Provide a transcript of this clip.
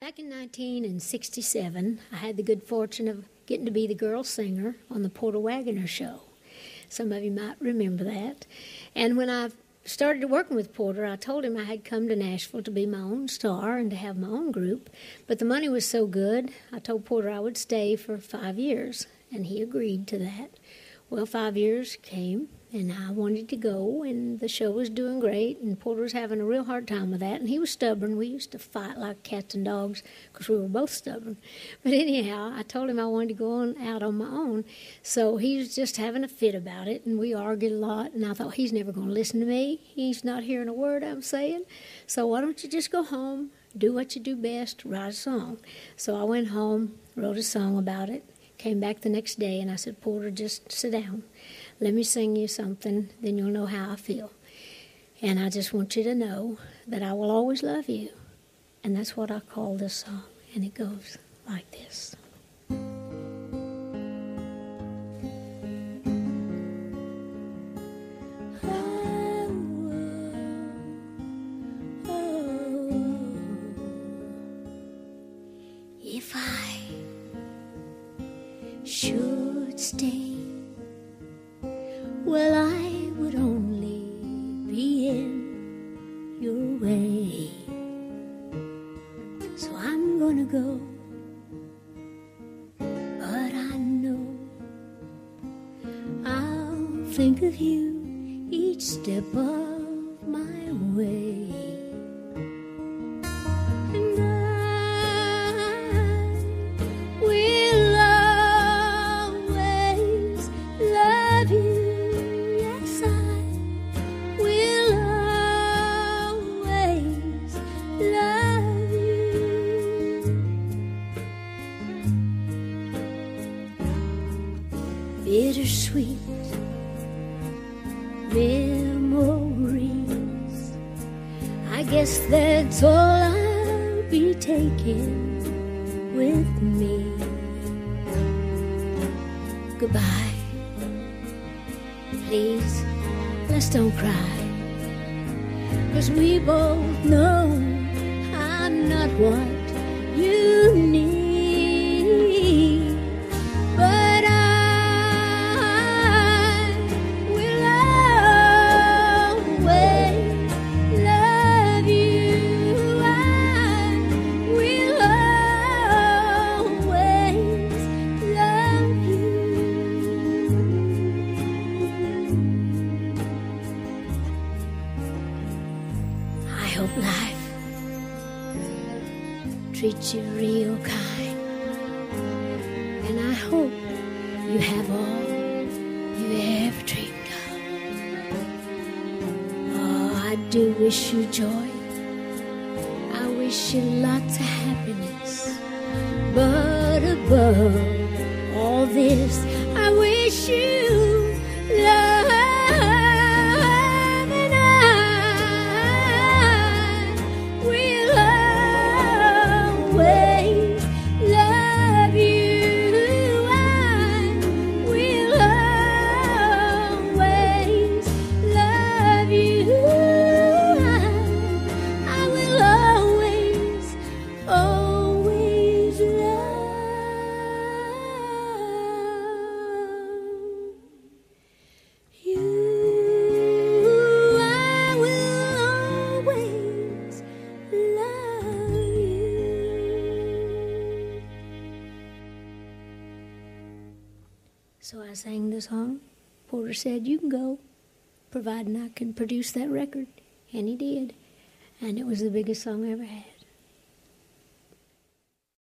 Back in 1967, I had the good fortune of getting to be the girl singer on the Porter Wagoner Show. Some of you might remember that. And when I started working with Porter, I told him I had come to Nashville to be my own star and to have my own group. But the money was so good, I told Porter I would stay for 5 years, and he agreed to that. Well, 5 years came, and I wanted to go, and the show was doing great, and Porter was having a real hard time with that, and he was stubborn. We used to fight like cats and dogs because we were both stubborn. But anyhow, I told him I wanted to go out on my own, so he was just having a fit about it, and we argued a lot, and I thought, he's never going to listen to me. He's not hearing a word I'm saying, so why don't you just go home, do what you do best, write a song. So I went home, wrote a song about it, came back the next day, and I said, Porter, just sit down. Let me sing you something, then you'll know how I feel. And I just want you to know that I will always love you. And that's what I call this song. And it goes like this. If I should stay, well, I would only be in your way. So I'm gonna go, but I know I'll think of you each step of my way. Bittersweet memories, I guess that's all I'll be taking with me. Goodbye, please, let's don't cry, 'cause we both know I'm not what you need. I hope life treats you real kind, and I hope you have all you ever dreamed of. Oh, I do wish you joy, I wish you lots of happiness, but above all this, I wish you love. So I sang the song. Porter said, you can go, providing I can produce that record. And he did. And it was the biggest song I ever had.